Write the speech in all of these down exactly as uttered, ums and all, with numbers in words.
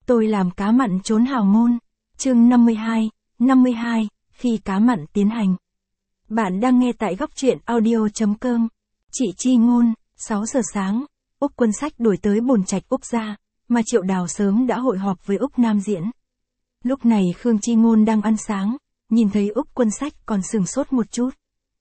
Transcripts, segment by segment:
Tôi làm cá mặn trốn hào môn. Chương năm mươi hai, năm mươi hai, khi cá mặn tiến hành. Bạn đang nghe tại góc truyện audio.com. Chị Chi Ngôn, sáu giờ sáng, Úc Quân Sách đuổi tới Bồn Trạch Úc gia, mà Triệu Đào sớm đã hội họp với Úc Nam Diễn. Lúc này Khương Chi Ngôn đang ăn sáng, nhìn thấy Úc Quân Sách còn sửng sốt một chút.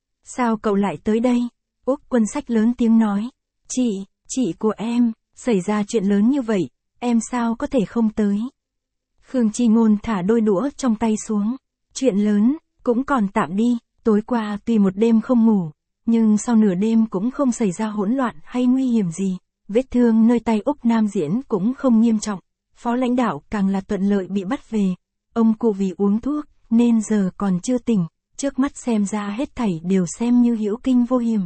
Sao cậu lại tới đây? Úc Quân Sách lớn tiếng nói. Chị, chị của em, xảy ra chuyện lớn như vậy, em sao có thể không tới? Khương Chi Ngôn thả đôi đũa trong tay xuống. Chuyện lớn, cũng còn tạm đi, tối qua tuy một đêm không ngủ, nhưng sau nửa đêm cũng không xảy ra hỗn loạn hay nguy hiểm gì. Vết thương nơi tay Úc Nam Diễn cũng không nghiêm trọng. Phó lãnh đạo càng là thuận lợi bị bắt về. Ông cụ vì uống thuốc, nên giờ còn chưa tỉnh, trước mắt xem ra hết thảy đều xem như hữu kinh vô hiểm.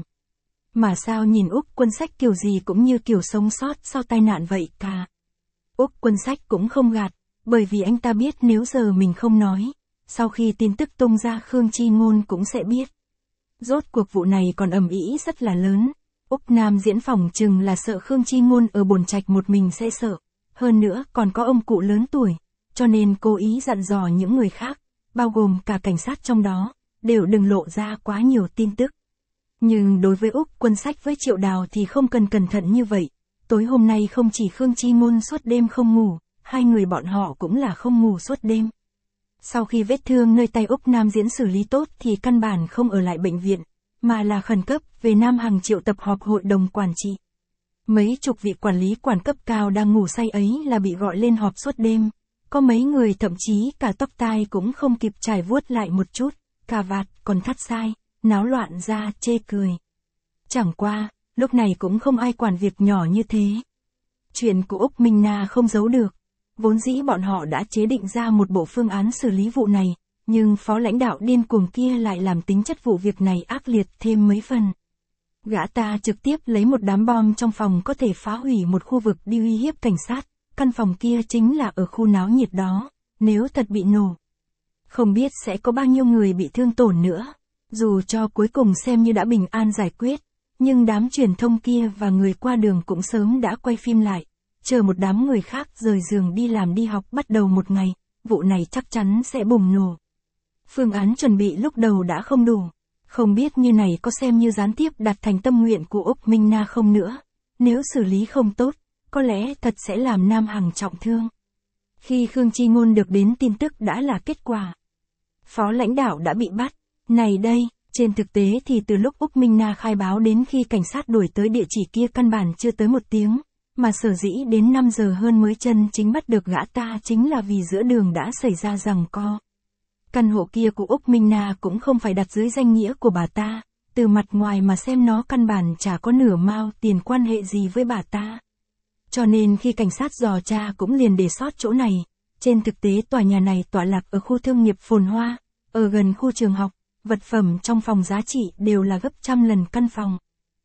Mà sao nhìn Úc Quân Sách kiểu gì cũng như kiểu sống sót sau tai nạn vậy cả. Úc Quân Sách cũng không gạt, bởi vì anh ta biết nếu giờ mình không nói, sau khi tin tức tung ra Khương Chi Ngôn cũng sẽ biết. Rốt cuộc vụ này còn ầm ĩ rất là lớn. Úc Nam Diễn phòng chừng là sợ Khương Chi Ngôn ở Bồn Trạch một mình sẽ sợ. Hơn nữa còn có ông cụ lớn tuổi, cho nên cố ý dặn dò những người khác, bao gồm cả cảnh sát trong đó, đều đừng lộ ra quá nhiều tin tức. Nhưng đối với Úc Quân Sách với Triệu Đào thì không cần cẩn thận như vậy. Tối hôm nay không chỉ Khương Chi Ngôn suốt đêm không ngủ, hai người bọn họ cũng là không ngủ suốt đêm. Sau khi vết thương nơi tay Úc Nam Diễn xử lý tốt thì căn bản không ở lại bệnh viện, mà là khẩn cấp về Nam Hằng triệu tập họp hội đồng quản trị. Mấy chục vị quản lý quản cấp cao đang ngủ say ấy là bị gọi lên họp suốt đêm. Có mấy người thậm chí cả tóc tai cũng không kịp trải vuốt lại một chút, cà vạt còn thắt sai, náo loạn ra chê cười. Chẳng qua, lúc này cũng không ai quản việc nhỏ như thế. Chuyện của Úc Minh Na không giấu được. Vốn dĩ bọn họ đã chế định ra một bộ phương án xử lý vụ này, nhưng phó lãnh đạo điên cuồng kia lại làm tính chất vụ việc này ác liệt thêm mấy phần. Gã ta trực tiếp lấy một đám bom trong phòng có thể phá hủy một khu vực đi uy hiếp cảnh sát, căn phòng kia chính là ở khu náo nhiệt đó, nếu thật bị nổ. Không biết sẽ có bao nhiêu người bị thương tổn nữa, dù cho cuối cùng xem như đã bình an giải quyết, nhưng đám truyền thông kia và người qua đường cũng sớm đã quay phim lại, chờ một đám người khác rời giường đi làm đi học bắt đầu một ngày, vụ này chắc chắn sẽ bùng nổ. Phương án chuẩn bị lúc đầu đã không đủ. Không biết như này có xem như gián tiếp đạt thành tâm nguyện của Úc Minh Na không nữa. Nếu xử lý không tốt, có lẽ thật sẽ làm Nam Hằng trọng thương. Khi Khương Chi Ngôn được đến tin tức đã là kết quả. Phó lãnh đạo đã bị bắt. Này đây, trên thực tế thì từ lúc Úc Minh Na khai báo đến khi cảnh sát đuổi tới địa chỉ kia căn bản chưa tới một tiếng, mà sở dĩ đến năm giờ hơn mới chân chính bắt được gã ta chính là vì giữa đường đã xảy ra giằng co. Căn hộ kia của Úc Minh Na cũng không phải đặt dưới danh nghĩa của bà ta, từ mặt ngoài mà xem nó căn bản chả có nửa mao tiền quan hệ gì với bà ta. Cho nên khi cảnh sát dò tra cũng liền để sót chỗ này. Trên thực tế tòa nhà này tọa lạc ở khu thương nghiệp phồn hoa, ở gần khu trường học, vật phẩm trong phòng giá trị đều là gấp trăm lần căn phòng.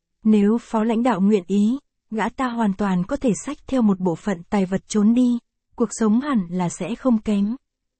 Nếu phó lãnh đạo nguyện ý, gã ta hoàn toàn có thể xách theo một bộ phận tài vật trốn đi, cuộc sống hẳn là sẽ không kém.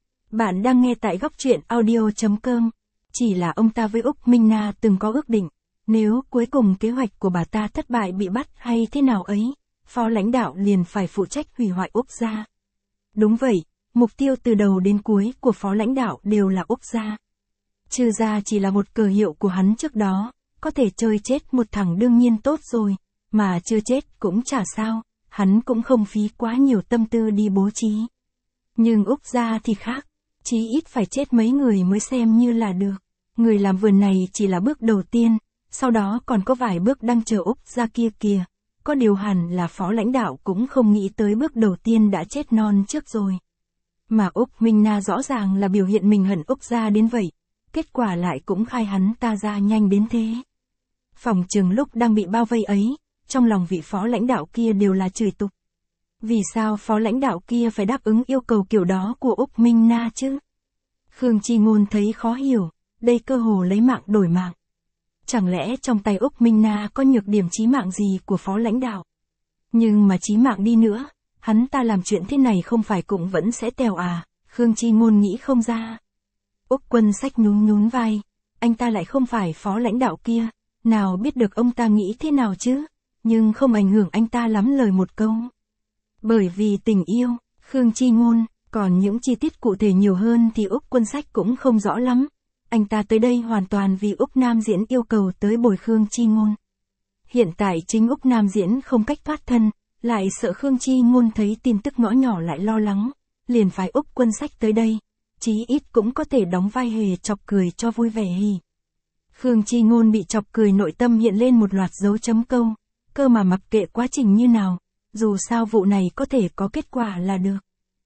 Bạn đang nghe tại góc truyện audio.com. Chỉ là ông ta với Úc Minh Na từng có ước định, nếu cuối cùng kế hoạch của bà ta thất bại bị bắt hay thế nào ấy, phó lãnh đạo liền phải phụ trách hủy hoại Úc gia. Đúng vậy, mục tiêu từ đầu đến cuối của phó lãnh đạo đều là Úc gia. Trừ ra chỉ là một cờ hiệu của hắn trước đó, có thể chơi chết một thằng đương nhiên tốt rồi, mà chưa chết cũng chả sao, hắn cũng không phí quá nhiều tâm tư đi bố trí. Nhưng Úc gia thì khác. Chí ít phải chết mấy người mới xem như là được. Người làm vườn này chỉ là bước đầu tiên, sau đó còn có vài bước đang chờ Úc ra kia kìa. Có điều hẳn là phó lãnh đạo cũng không nghĩ tới bước đầu tiên đã chết non trước rồi. Mà Úc Minh Na rõ ràng là biểu hiện mình hận Úc ra đến vậy, kết quả lại cũng khai hắn ta ra nhanh đến thế. Phòng chừng lúc đang bị bao vây ấy, trong lòng vị phó lãnh đạo kia đều là chửi tục. Vì sao phó lãnh đạo kia phải đáp ứng yêu cầu kiểu đó của Úc Minh Na chứ? Khương Chi Ngôn thấy khó hiểu, đây cơ hồ lấy mạng đổi mạng. Chẳng lẽ trong tay Úc Minh Na có nhược điểm chí mạng gì của phó lãnh đạo? Nhưng mà chí mạng đi nữa, hắn ta làm chuyện thế này không phải cũng vẫn sẽ tèo à, Khương Chi Ngôn nghĩ không ra. Úc Quân Sách nhún nhún vai, anh ta lại không phải phó lãnh đạo kia, nào biết được ông ta nghĩ thế nào chứ, nhưng không ảnh hưởng anh ta lắm lời một câu. Bởi vì tình yêu, Khương Chi Ngôn, còn những chi tiết cụ thể nhiều hơn thì Úc Quân Sách cũng không rõ lắm. Anh ta tới đây hoàn toàn vì Úc Nam Diễn yêu cầu tới bồi Khương Chi Ngôn. Hiện tại chính Úc Nam Diễn không cách thoát thân, lại sợ Khương Chi Ngôn thấy tin tức ngõ nhỏ lại lo lắng, liền phái Úc Quân Sách tới đây, chí ít cũng có thể đóng vai hề chọc cười cho vui vẻ hì. Khương Chi Ngôn bị chọc cười nội tâm hiện lên một loạt dấu chấm câu, cơ mà mặc kệ quá trình như nào, dù sao vụ này có thể có kết quả là được.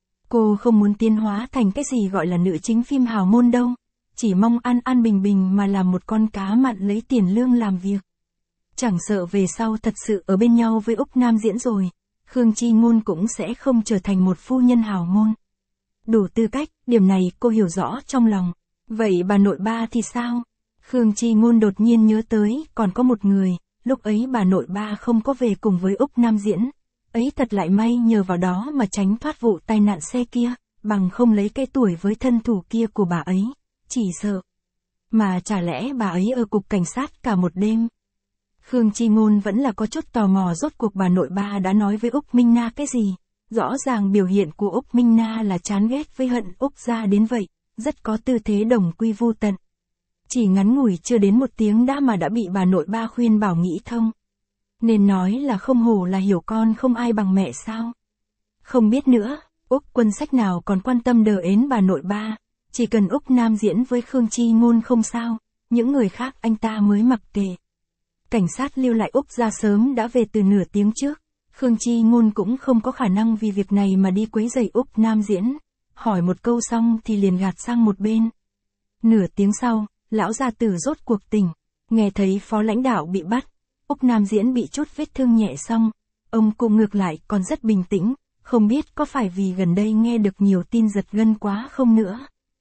Cô không muốn tiến hóa thành cái gì gọi là nữ chính phim hào môn đâu, chỉ mong an an bình bình mà làm một con cá mặn lấy tiền lương làm việc. Chẳng sợ về sau thật sự ở bên nhau với Úc Nam Diễn rồi, Khương Chi Ngôn cũng sẽ không trở thành một phu nhân hào môn. Đủ tư cách, điểm này cô hiểu rõ trong lòng. Vậy bà nội ba thì sao? Khương Chi Ngôn đột nhiên nhớ tới, còn có một người, lúc ấy bà nội ba không có về cùng với Úc Nam Diễn. Ấy thật lại may nhờ vào đó mà tránh thoát vụ tai nạn xe kia, bằng không lấy cái tuổi với thân thủ kia của bà ấy, chỉ sợ. Mà chả lẽ bà ấy ở cục cảnh sát cả một đêm? Khương Chi Ngôn vẫn là có chút tò mò rốt cuộc bà nội ba đã nói với Úc Minh Na cái gì. Rõ ràng biểu hiện của Úc Minh Na là chán ghét với hận Úc gia đến vậy, rất có tư thế đồng quy vu tận. Chỉ ngắn ngủi chưa đến một tiếng đã mà đã bị bà nội ba khuyên bảo nghĩ thông. Nên nói là không hổ là hiểu con không ai bằng mẹ sao. Không biết nữa, Úc Quân Sách nào còn quan tâm đờ ến bà nội ba, chỉ cần Úc Nam Diễn với Khương Chi Ngôn không sao, những người khác anh ta mới mặc kệ. Cảnh sát lưu lại Úc gia sớm đã về từ nửa tiếng trước, Khương Chi Ngôn cũng không có khả năng vì việc này mà đi quấy rầy Úc Nam Diễn, hỏi một câu xong thì liền gạt sang một bên. Nửa tiếng sau, lão gia tử rốt cuộc tỉnh, nghe thấy phó lãnh đạo bị bắt, Úc Nam Diễn bị chút vết thương nhẹ xong, ông cụ ngược lại còn rất bình tĩnh, không biết có phải vì gần đây nghe được nhiều tin giật gân quá không nữa.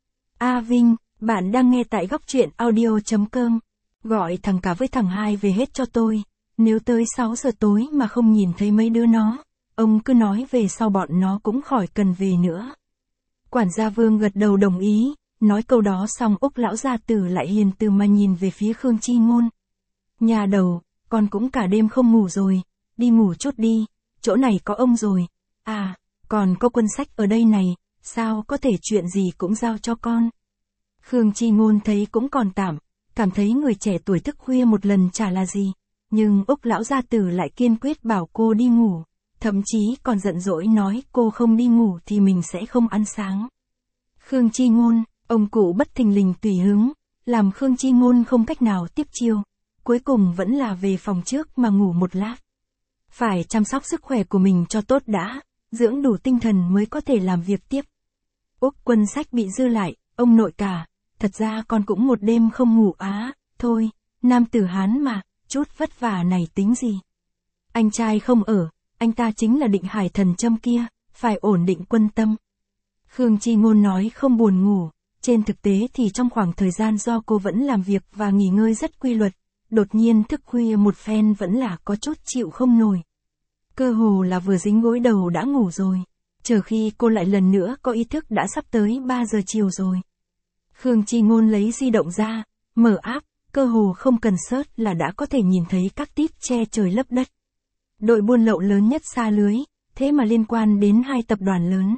A Vinh, bạn đang nghe tại góc truyện audio chấm com, gọi thằng cả với thằng hai về hết cho tôi, nếu tới sáu giờ tối mà không nhìn thấy mấy đứa nó, ông cứ nói về sau bọn nó cũng khỏi cần về nữa. Quản gia Vương gật đầu đồng ý, nói câu đó xong Úc lão gia tử lại hiền từ mà nhìn về phía Khương Chi Ngôn. Nhà đầu, con cũng cả đêm không ngủ rồi, đi ngủ chút đi, chỗ này có ông rồi, à, còn có Quân Sách ở đây này, sao có thể chuyện gì cũng giao cho con. Khương Chi Ngôn thấy cũng còn tạm, cảm thấy người trẻ tuổi thức khuya một lần chả là gì, nhưng Úc lão gia tử lại kiên quyết bảo cô đi ngủ, thậm chí còn giận dỗi nói cô không đi ngủ thì mình sẽ không ăn sáng. Khương Chi Ngôn, ông cụ bất thình lình tùy hứng, làm Khương Chi Ngôn không cách nào tiếp chiêu, cuối cùng vẫn là về phòng trước mà ngủ một lát. Phải chăm sóc sức khỏe của mình cho tốt đã, dưỡng đủ tinh thần mới có thể làm việc tiếp. Úc Quân Sách bị dư lại, ông nội cả, thật ra con cũng một đêm không ngủ á, thôi, nam tử Hán mà, chút vất vả này tính gì. Anh trai không ở, anh ta chính là Định Hải Thần Châm kia, phải ổn định quân tâm. Khương Chi Ngôn nói không buồn ngủ, trên thực tế thì trong khoảng thời gian do cô vẫn làm việc và nghỉ ngơi rất quy luật, đột nhiên thức khuya một phen vẫn là có chút chịu không nổi. Cơ hồ là vừa dính gối đầu đã ngủ rồi, chờ khi cô lại lần nữa có ý thức đã sắp tới ba giờ chiều rồi. Khương Chi Ngôn lấy di động ra, mở app, cơ hồ không cần search là đã có thể nhìn thấy các tip che trời lấp đất. Đội buôn lậu lớn nhất xa lưới, thế mà liên quan đến hai tập đoàn lớn.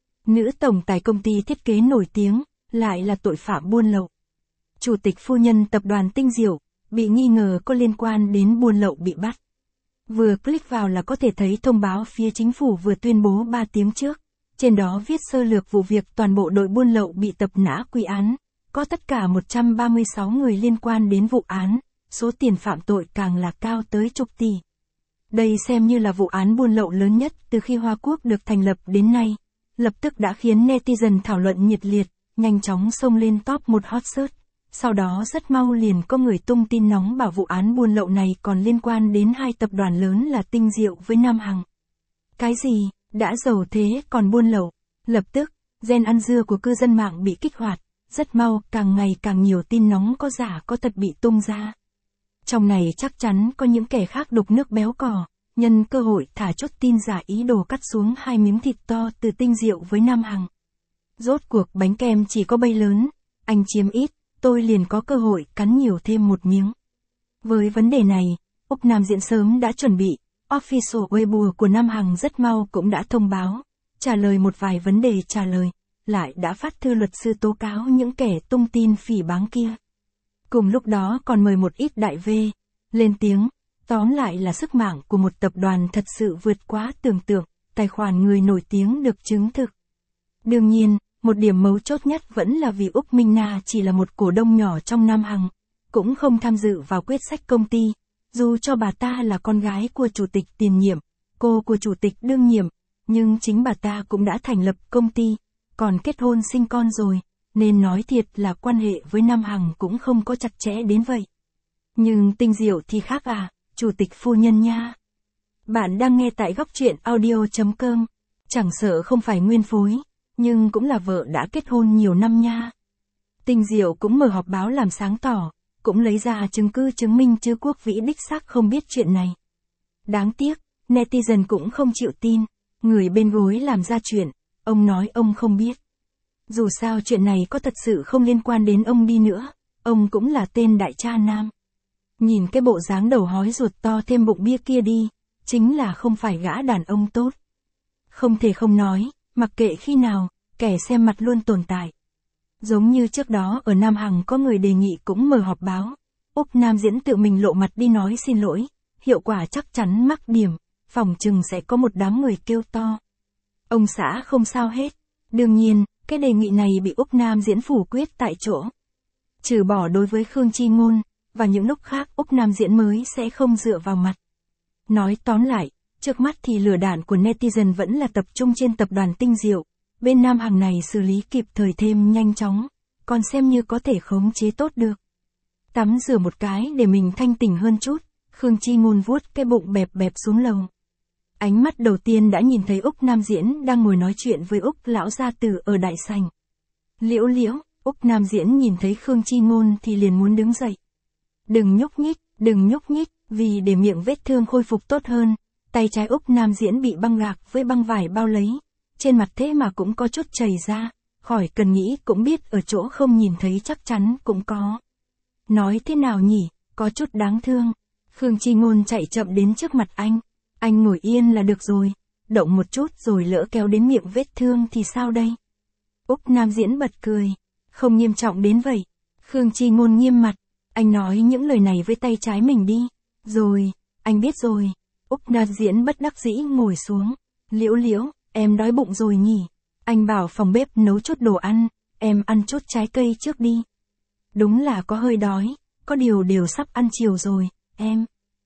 Nữ tổng tài công ty thiết kế nổi tiếng, lại là tội phạm buôn lậu. Chủ tịch phu nhân tập đoàn Tinh Diệu, bị nghi ngờ có liên quan đến buôn lậu bị bắt. Vừa click vào là có thể thấy thông báo phía chính phủ vừa tuyên bố ba tiếng trước. Trên đó viết sơ lược vụ việc toàn bộ đội buôn lậu bị tập nã quy án. Có tất cả một trăm ba mươi sáu người liên quan đến vụ án, số tiền phạm tội càng là cao tới chục tỷ. Đây xem như là vụ án buôn lậu lớn nhất từ khi Hoa Quốc được thành lập đến nay. Lập tức đã khiến netizen thảo luận nhiệt liệt, nhanh chóng xông lên top một hot search. Sau đó rất mau liền có người tung tin nóng bảo vụ án buôn lậu này còn liên quan đến hai tập đoàn lớn là Tinh Diệu với Nam Hằng. Cái gì, đã giàu thế còn buôn lậu? Lập tức, gen ăn dưa của cư dân mạng bị kích hoạt, rất mau càng ngày càng nhiều tin nóng có giả có thật bị tung ra. Trong này chắc chắn có những kẻ khác đục nước béo cò, nhân cơ hội thả chút tin giả ý đồ cắt xuống hai miếng thịt to từ Tinh Diệu với Nam Hằng. Rốt cuộc bánh kem chỉ có bay lớn, anh chiếm ít, tôi liền có cơ hội cắn nhiều thêm một miếng. Với vấn đề này, Úc Nam Diễn sớm đã chuẩn bị, official Weibo của Nam Hằng rất mau cũng đã thông báo, trả lời một vài vấn đề trả lời, lại đã phát thư luật sư tố cáo những kẻ tung tin phỉ báng kia. Cùng lúc đó còn mời một ít đại V, lên tiếng, tóm lại là sức mạnh của một tập đoàn thật sự vượt quá tưởng tượng, tài khoản người nổi tiếng được chứng thực. Đương nhiên, một điểm mấu chốt nhất vẫn là vì Úc Minh Na chỉ là một cổ đông nhỏ trong Nam Hằng, cũng không tham dự vào quyết sách công ty, dù cho bà ta là con gái của chủ tịch tiền nhiệm, cô của chủ tịch đương nhiệm, nhưng chính bà ta cũng đã thành lập công ty, còn kết hôn sinh con rồi, nên nói thiệt là quan hệ với Nam Hằng cũng không có chặt chẽ đến vậy. Nhưng Tinh Diệu thì khác à, chủ tịch phu nhân nha. Bạn đang nghe tại góc truyện audio chấm com, chẳng sợ không phải nguyên phối, nhưng cũng là vợ đã kết hôn nhiều năm nha. Tinh Diệu cũng mở họp báo làm sáng tỏ, cũng lấy ra chứng cứ chứng minh chứ Quốc Vĩ đích xác không biết chuyện này. Đáng tiếc, netizen cũng không chịu tin, người bên gối làm ra chuyện, ông nói ông không biết. Dù sao chuyện này có thật sự không liên quan đến ông đi nữa, ông cũng là tên đại cha nam. Nhìn cái bộ dáng đầu hói ruột to thêm bụng bia kia đi, chính là không phải gã đàn ông tốt. Không thể không nói, mặc kệ khi nào, kẻ xem mặt luôn tồn tại. Giống như trước đó ở Nam Hằng có người đề nghị cũng mở họp báo, Úc Nam Diễn tự mình lộ mặt đi nói xin lỗi, hiệu quả chắc chắn mắc điểm, phòng chừng sẽ có một đám người kêu to. Ông xã không sao hết, đương nhiên, cái đề nghị này bị Úc Nam Diễn phủ quyết tại chỗ. Trừ bỏ đối với Khương Chi Ngôn, và những lúc khác Úc Nam Diễn mới sẽ không dựa vào mặt. Nói tóm lại, trước mắt thì lửa đạn của netizen vẫn là tập trung trên tập đoàn Tinh Diệu, bên Nam Hằng này xử lý kịp thời thêm nhanh chóng, còn xem như có thể khống chế tốt được. Tắm rửa một cái để mình thanh tỉnh hơn chút, Khương Chi Ngôn vuốt cái bụng bẹp bẹp xuống lầu. Ánh mắt đầu tiên đã nhìn thấy Úc Nam Diễn đang ngồi nói chuyện với Úc lão gia tử ở đại sảnh. Liễu liễu, Úc Nam Diễn nhìn thấy Khương Chi Ngôn thì liền muốn đứng dậy. Đừng nhúc nhích, đừng nhúc nhích, vì để miệng vết thương khôi phục tốt hơn, tay trái Úc Nam Diễn bị băng gạc với băng vải bao lấy, trên mặt thế mà cũng có chút chảy ra, khỏi cần nghĩ cũng biết ở chỗ không nhìn thấy chắc chắn cũng có. Nói thế nào nhỉ, có chút đáng thương. Khương Chi Ngôn chạy chậm đến trước mặt anh, anh ngồi yên là được rồi, động một chút rồi lỡ kéo đến miệng vết thương thì sao đây? Úc Nam Diễn bật cười, không nghiêm trọng đến vậy. Khương Chi Ngôn nghiêm mặt, anh nói những lời này với tay trái mình đi. Rồi, anh biết rồi. Úc Nam Diễn bất đắc dĩ ngồi xuống. Liễu liễu, em đói bụng rồi nhỉ? Anh bảo phòng bếp nấu chút đồ ăn, em ăn chút trái cây trước đi. Đúng là có hơi đói, có điều đều sắp ăn chiều rồi, em.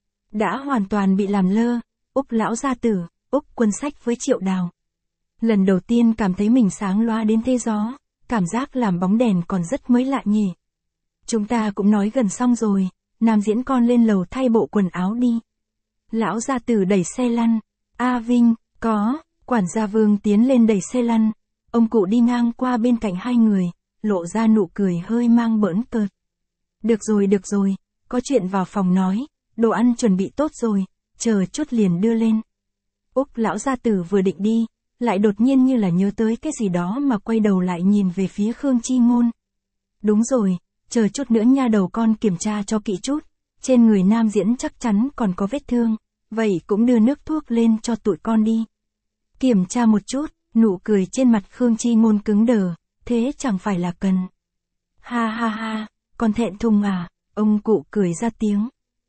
Đã hoàn toàn bị làm lơ, Úc lão gia tử, Úc Quân Sách với Triệu Đào. Lần đầu tiên cảm thấy mình sáng loa đến thế gió, cảm giác làm bóng đèn còn rất mới lạ nhỉ. Chúng ta cũng nói gần xong rồi, Nam Diễn con lên lầu thay bộ quần áo đi. Lão gia tử đẩy xe lăn, A Vinh, có, quản gia Vương tiến lên đẩy xe lăn, ông cụ đi ngang qua bên cạnh hai người, lộ ra nụ cười hơi mang bỡn cợt. Được rồi được rồi, có chuyện vào phòng nói, đồ ăn chuẩn bị tốt rồi, chờ chút liền đưa lên. Úc lão gia tử vừa định đi, lại đột nhiên như là nhớ tới cái gì đó mà quay đầu lại nhìn về phía Khương Chi Ngôn. Đúng rồi, chờ chút nữa nha đầu con kiểm tra cho kỹ chút, trên người Nam Diễn chắc chắn còn có vết thương, vậy cũng đưa nước thuốc lên cho tụi con đi. Kiểm tra một chút, nụ cười trên mặt Khương Chi Ngôn cứng đờ, thế chẳng phải là cần. Ha ha ha, con thẹn thùng à, ông cụ cười ra tiếng.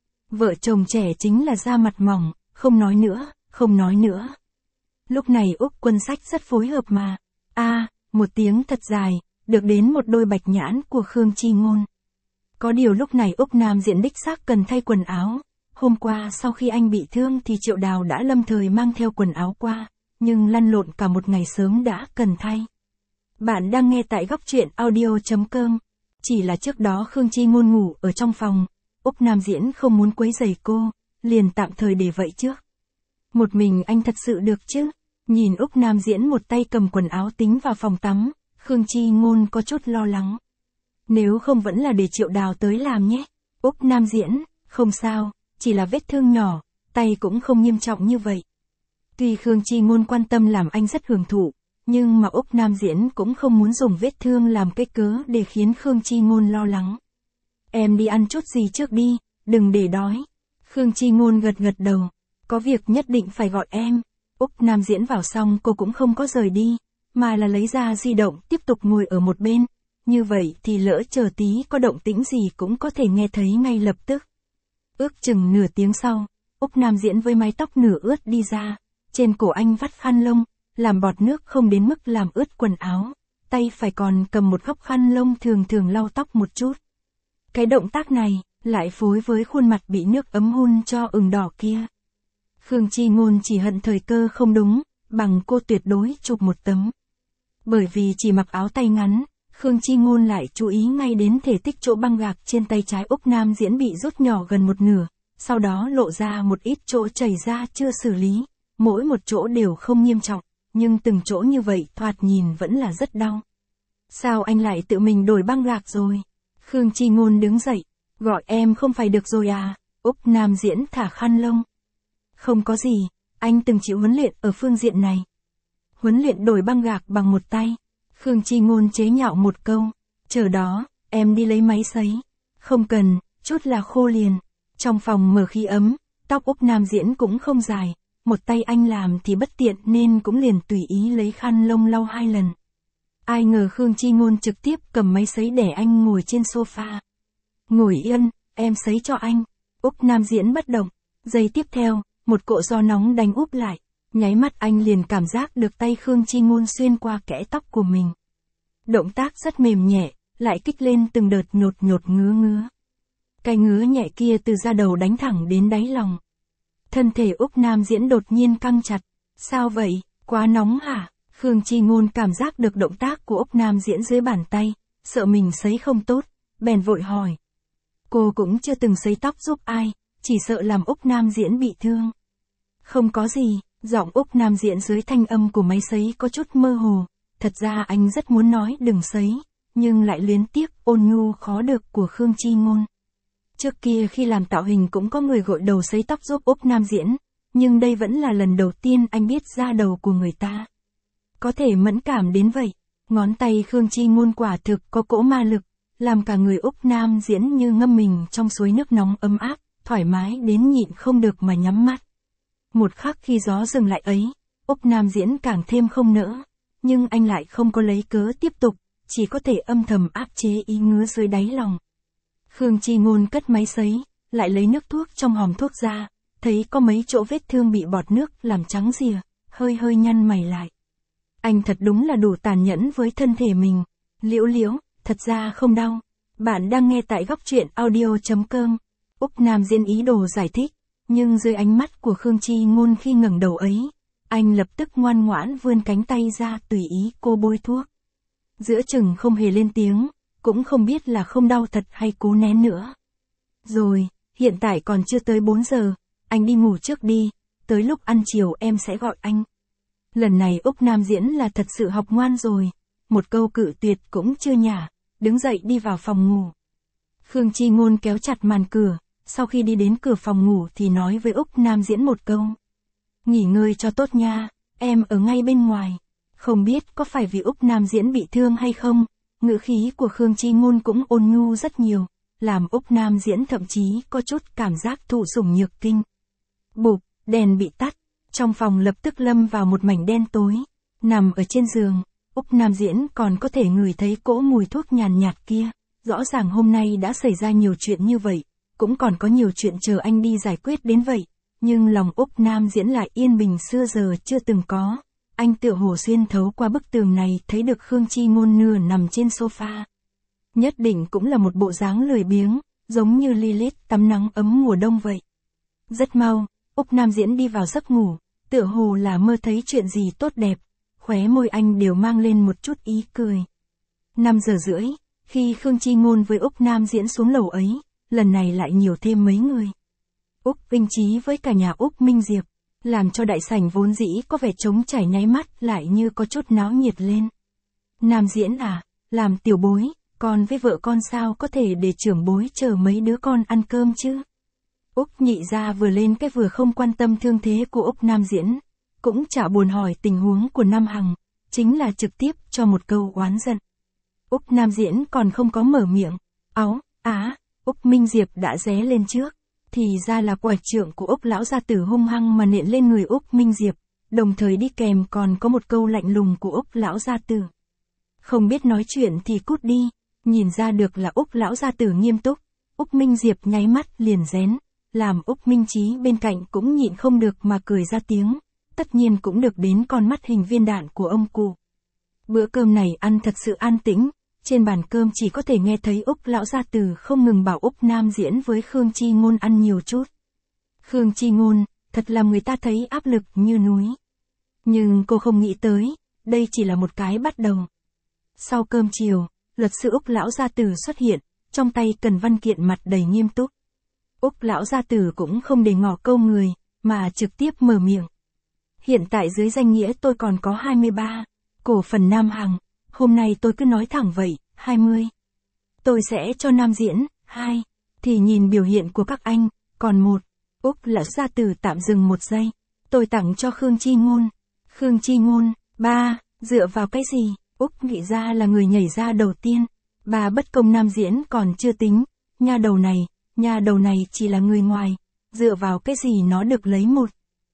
Vợ chồng trẻ chính là da mặt mỏng, không nói nữa, không nói nữa. Lúc này Úc Quân Sách rất phối hợp mà. A, à, một tiếng thật dài, được đến một đôi bạch nhãn của Khương Chi Ngôn. Có điều lúc này Úc Nam Diễn đích xác cần thay quần áo. Hôm qua sau khi anh bị thương thì Triệu Đào đã lâm thời mang theo quần áo qua, nhưng lăn lộn cả một ngày sớm đã cần thay. Bạn đang nghe tại góc truyện audio chấm com. Chỉ là trước đó Khương Chi Ngôn ngủ ở trong phòng, Úc Nam Diễn không muốn quấy rầy cô, liền tạm thời để vậy trước. Một mình anh thật sự được chứ? Nhìn Úc Nam Diễn một tay cầm quần áo tính vào phòng tắm, Khương Chi Ngôn có chút lo lắng. Nếu không vẫn là để Triệu Đào tới làm nhé. Úc Nam Diễn, không sao, chỉ là vết thương nhỏ, tay cũng không nghiêm trọng như vậy. Tuy Khương Chi Ngôn quan tâm làm anh rất hưởng thụ, nhưng mà Úc Nam Diễn cũng không muốn dùng vết thương làm cái cớ để khiến Khương Chi Ngôn lo lắng. Em đi ăn chút gì trước đi, đừng để đói. Khương Chi Ngôn gật gật đầu. Có việc nhất định phải gọi em. Úc Nam Diễn vào xong cô cũng không có rời đi, mà là lấy ra di động tiếp tục ngồi ở một bên, như vậy thì lỡ chờ tí có động tĩnh gì cũng có thể nghe thấy ngay lập tức. Ước chừng nửa tiếng sau, Úc Nam Diễn với mái tóc nửa ướt đi ra, trên cổ anh vắt khăn lông, làm bọt nước không đến mức làm ướt quần áo, tay phải còn cầm một góc khăn lông thường thường lau tóc một chút. Cái động tác này, lại phối với khuôn mặt bị nước ấm hun cho ửng đỏ kia. Khương Chi Ngôn chỉ hận thời cơ không đúng, bằng cô tuyệt đối chụp một tấm. Bởi vì chỉ mặc áo tay ngắn, Khương Chi Ngôn lại chú ý ngay đến thể tích chỗ băng gạc trên tay trái Úc Nam Diễn bị rút nhỏ gần một nửa, sau đó lộ ra một ít chỗ chảy ra chưa xử lý, mỗi một chỗ đều không nghiêm trọng, nhưng từng chỗ như vậy thoạt nhìn vẫn là rất đau. Sao anh lại tự mình đổi băng gạc rồi? Khương Chi Ngôn đứng dậy, gọi em không phải được rồi à? Úc Nam Diễn thả khăn lông. Không có gì, anh từng chịu huấn luyện ở phương diện này. Huấn luyện đổi băng gạc bằng một tay. Khương Chi Ngôn chế nhạo một câu, chờ đó, em đi lấy máy sấy. Không cần, chút là khô liền. Trong phòng mở khí ấm, tóc Úc Nam Diễn cũng không dài, một tay anh làm thì bất tiện nên cũng liền tùy ý lấy khăn lông lau hai lần. Ai ngờ Khương Chi Ngôn trực tiếp cầm máy sấy để anh ngồi trên sofa. Ngồi yên, em sấy cho anh. Úc Nam Diễn bất động. Giây tiếp theo, một cỗ gió nóng đánh úp lại. Nháy mắt anh liền cảm giác được tay Khương Chi Ngôn xuyên qua kẽ tóc của mình. Động tác rất mềm nhẹ, lại kích lên từng đợt nhột nhột ngứa ngứa. Cái ngứa nhẹ kia từ da đầu đánh thẳng đến đáy lòng. Thân thể Úc Nam Diễn đột nhiên căng chặt. Sao vậy, quá nóng hả? Khương Chi Ngôn cảm giác được động tác của Úc Nam Diễn dưới bàn tay, sợ mình sấy không tốt, bèn vội hỏi. Cô cũng chưa từng sấy tóc giúp ai, chỉ sợ làm Úc Nam Diễn bị thương. Không có gì, giọng Úc Nam Diễn dưới thanh âm của máy sấy có chút mơ hồ, thật ra anh rất muốn nói đừng sấy, nhưng lại luyến tiếc ôn nhu khó được của Khương Chi Ngôn. Trước kia khi làm tạo hình cũng có người gội đầu sấy tóc giúp Úc Nam Diễn, nhưng đây vẫn là lần đầu tiên anh biết da đầu của người ta có thể mẫn cảm đến vậy. Ngón tay Khương Chi Ngôn quả thực có cỗ ma lực, làm cả người Úc Nam Diễn như ngâm mình trong suối nước nóng ấm áp, thoải mái đến nhịn không được mà nhắm mắt. Một khắc khi gió dừng lại ấy, Úc Nam Diễn càng thêm không nỡ, nhưng anh lại không có lấy cớ tiếp tục, chỉ có thể âm thầm áp chế ý ngứa dưới đáy lòng. Khương Chi Ngôn cất máy sấy, lại lấy nước thuốc trong hòm thuốc ra, thấy có mấy chỗ vết thương bị bọt nước làm trắng rìa, hơi hơi nhăn mày lại. Anh thật đúng là đủ tàn nhẫn với thân thể mình. Liễu Liễu, thật ra không đau. Bạn đang nghe tại góc truyện audio chấm com. Úc Nam Diễn ý đồ giải thích, nhưng dưới ánh mắt của Khương Chi Ngôn khi ngẩng đầu ấy, anh lập tức ngoan ngoãn vươn cánh tay ra tùy ý cô bôi thuốc. Giữa chừng không hề lên tiếng, cũng không biết là không đau thật hay cố nén nữa. Rồi, hiện tại còn chưa tới bốn giờ, anh đi ngủ trước đi, tới lúc ăn chiều em sẽ gọi anh. Lần này Úc Nam Diễn là thật sự học ngoan rồi, một câu cự tuyệt cũng chưa nhả, đứng dậy đi vào phòng ngủ. Khương Chi Ngôn kéo chặt màn cửa, sau khi đi đến cửa phòng ngủ thì nói với Úc Nam Diễn một câu. Nghỉ ngơi cho tốt nha, em ở ngay bên ngoài. Không biết có phải vì Úc Nam Diễn bị thương hay không, ngữ khí của Khương Chi Ngôn cũng ôn nhu rất nhiều, làm Úc Nam Diễn thậm chí có chút cảm giác thụ sủng nhược kinh. Bụp, đèn bị tắt, trong phòng lập tức lâm vào một mảnh đen tối. Nằm ở trên giường, Úc Nam Diễn còn có thể ngửi thấy cỗ mùi thuốc nhàn nhạt kia. Rõ ràng hôm nay đã xảy ra nhiều chuyện như vậy, cũng còn có nhiều chuyện chờ anh đi giải quyết đến vậy. Nhưng lòng Úc Nam Diễn lại yên bình xưa giờ chưa từng có. Anh tựa hồ xuyên thấu qua bức tường này thấy được Khương Chi Ngôn nửa nằm trên sofa. Nhất định cũng là một bộ dáng lười biếng, giống như Lilith tắm nắng ấm mùa đông vậy. Rất mau, Úc Nam Diễn đi vào giấc ngủ, tựa hồ là mơ thấy chuyện gì tốt đẹp, khóe môi anh đều mang lên một chút ý cười. năm giờ rưỡi, khi Khương Chi Ngôn với Úc Nam Diễn xuống lầu ấy, lần này lại nhiều thêm mấy người. Úc Vinh Chí với cả nhà Úc Minh Diệp, làm cho đại sảnh vốn dĩ có vẻ trống trải nháy mắt lại như có chút náo nhiệt lên. Nam Diễn à, làm tiểu bối, con với vợ con sao có thể để trưởng bối chờ mấy đứa con ăn cơm chứ? Úc Nhị gia vừa lên cái vừa không quan tâm thương thế của Úc Nam Diễn, cũng chả buồn hỏi tình huống của Nam Hằng, chính là trực tiếp cho một câu oán giận. Úc Nam Diễn còn không có mở miệng, áo, á, Úc Minh Diệp đã ré lên trước, thì ra là quải trượng của Úc lão gia tử hung hăng mà nện lên người Úc Minh Diệp, đồng thời đi kèm còn có một câu lạnh lùng của Úc lão gia tử. Không biết nói chuyện thì cút đi, nhìn ra được là Úc lão gia tử nghiêm túc, Úc Minh Diệp nháy mắt liền rén, làm Úc Minh Chí bên cạnh cũng nhịn không được mà cười ra tiếng, tất nhiên cũng được đến con mắt hình viên đạn của ông cụ. Bữa cơm này ăn thật sự an tĩnh, trên bàn cơm chỉ có thể nghe thấy Úc lão gia tử không ngừng bảo Úc Nam Diễn với Khương Chi Ngôn ăn nhiều chút. Khương Chi Ngôn, thật làm người ta thấy áp lực như núi. Nhưng cô không nghĩ tới, đây chỉ là một cái bắt đầu. Sau cơm chiều, luật sư Úc lão gia tử xuất hiện, trong tay cần văn kiện mặt đầy nghiêm túc. Úc lão gia tử cũng không để ngỏ câu người, mà trực tiếp mở miệng. Hiện tại dưới danh nghĩa tôi còn có hai mươi ba, cổ phần Nam Hằng, hôm nay tôi cứ nói thẳng vậy, hai mươi. Tôi sẽ cho Nam Diễn, hai, thì nhìn biểu hiện của các anh, còn một. Úc lão gia tử tạm dừng một giây, tôi tặng cho Khương Chi Ngôn. Khương Chi Ngôn, ba, dựa vào cái gì? Úc nghĩ ra là người nhảy ra đầu tiên. Bà bất công Nam Diễn còn chưa tính, nha đầu này, nha đầu này chỉ là người ngoài, dựa vào cái gì nó được lấy một.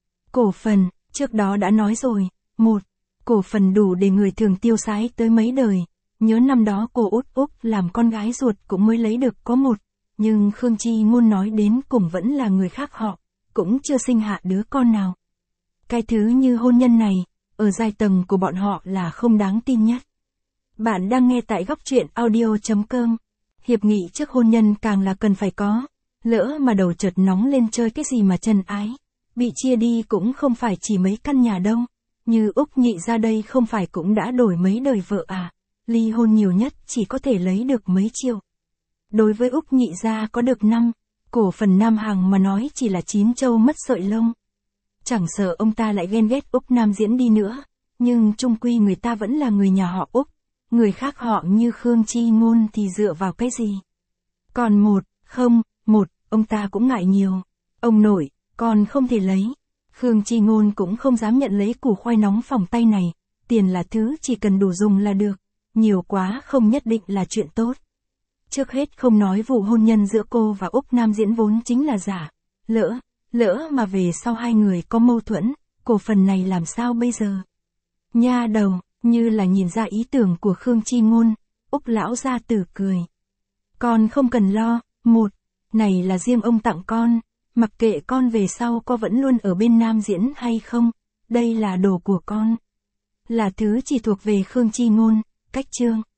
Cổ phần, trước đó đã nói rồi, một, cổ phần đủ để người thường tiêu xái tới mấy đời, nhớ năm đó cô Út Úc làm con gái ruột cũng mới lấy được có một, nhưng Khương Chi Ngôn nói đến cùng vẫn là người khác họ, cũng chưa sinh hạ đứa con nào. Cái thứ như hôn nhân này, ở giai tầng của bọn họ là không đáng tin nhất. Bạn đang nghe tại góc truyện audio chấm com. Hiệp nghị trước hôn nhân càng là cần phải có. Lỡ mà đầu chợt nóng lên chơi cái gì mà chân ái. Bị chia đi cũng không phải chỉ mấy căn nhà đâu. Như Úc Nhị ra đây không phải cũng đã đổi mấy đời vợ à. Ly hôn nhiều nhất chỉ có thể lấy được mấy triệu. Đối với Úc Nhị ra có được năm, cổ phần Nam Hằng mà nói chỉ là chín trâu mất sợi lông. Chẳng sợ ông ta lại ghen ghét Úc Nam Diễn đi nữa. Nhưng chung quy người ta vẫn là người nhà họ Úc. Người khác họ như Khương Chi Ngôn thì dựa vào cái gì? Còn một, không, một, ông ta cũng ngại nhiều. Ông nội, còn không thể lấy. Khương Chi Ngôn cũng không dám nhận lấy củ khoai nóng phỏng tay này. Tiền là thứ chỉ cần đủ dùng là được. Nhiều quá không nhất định là chuyện tốt. Trước hết không nói vụ hôn nhân giữa cô và Úc Nam Diễn vốn chính là giả. Lỡ, lỡ mà về sau hai người có mâu thuẫn, cổ phần này làm sao bây giờ? Nha đầu. Như là nhìn ra ý tưởng của Khương Chi Ngôn, Úc lão gia tử cười. Con không cần lo, một, này là riêng ông tặng con, mặc kệ con về sau có vẫn luôn ở bên Nam Diễn hay không, đây là đồ của con. Là thứ chỉ thuộc về Khương Chi Ngôn, cách chương.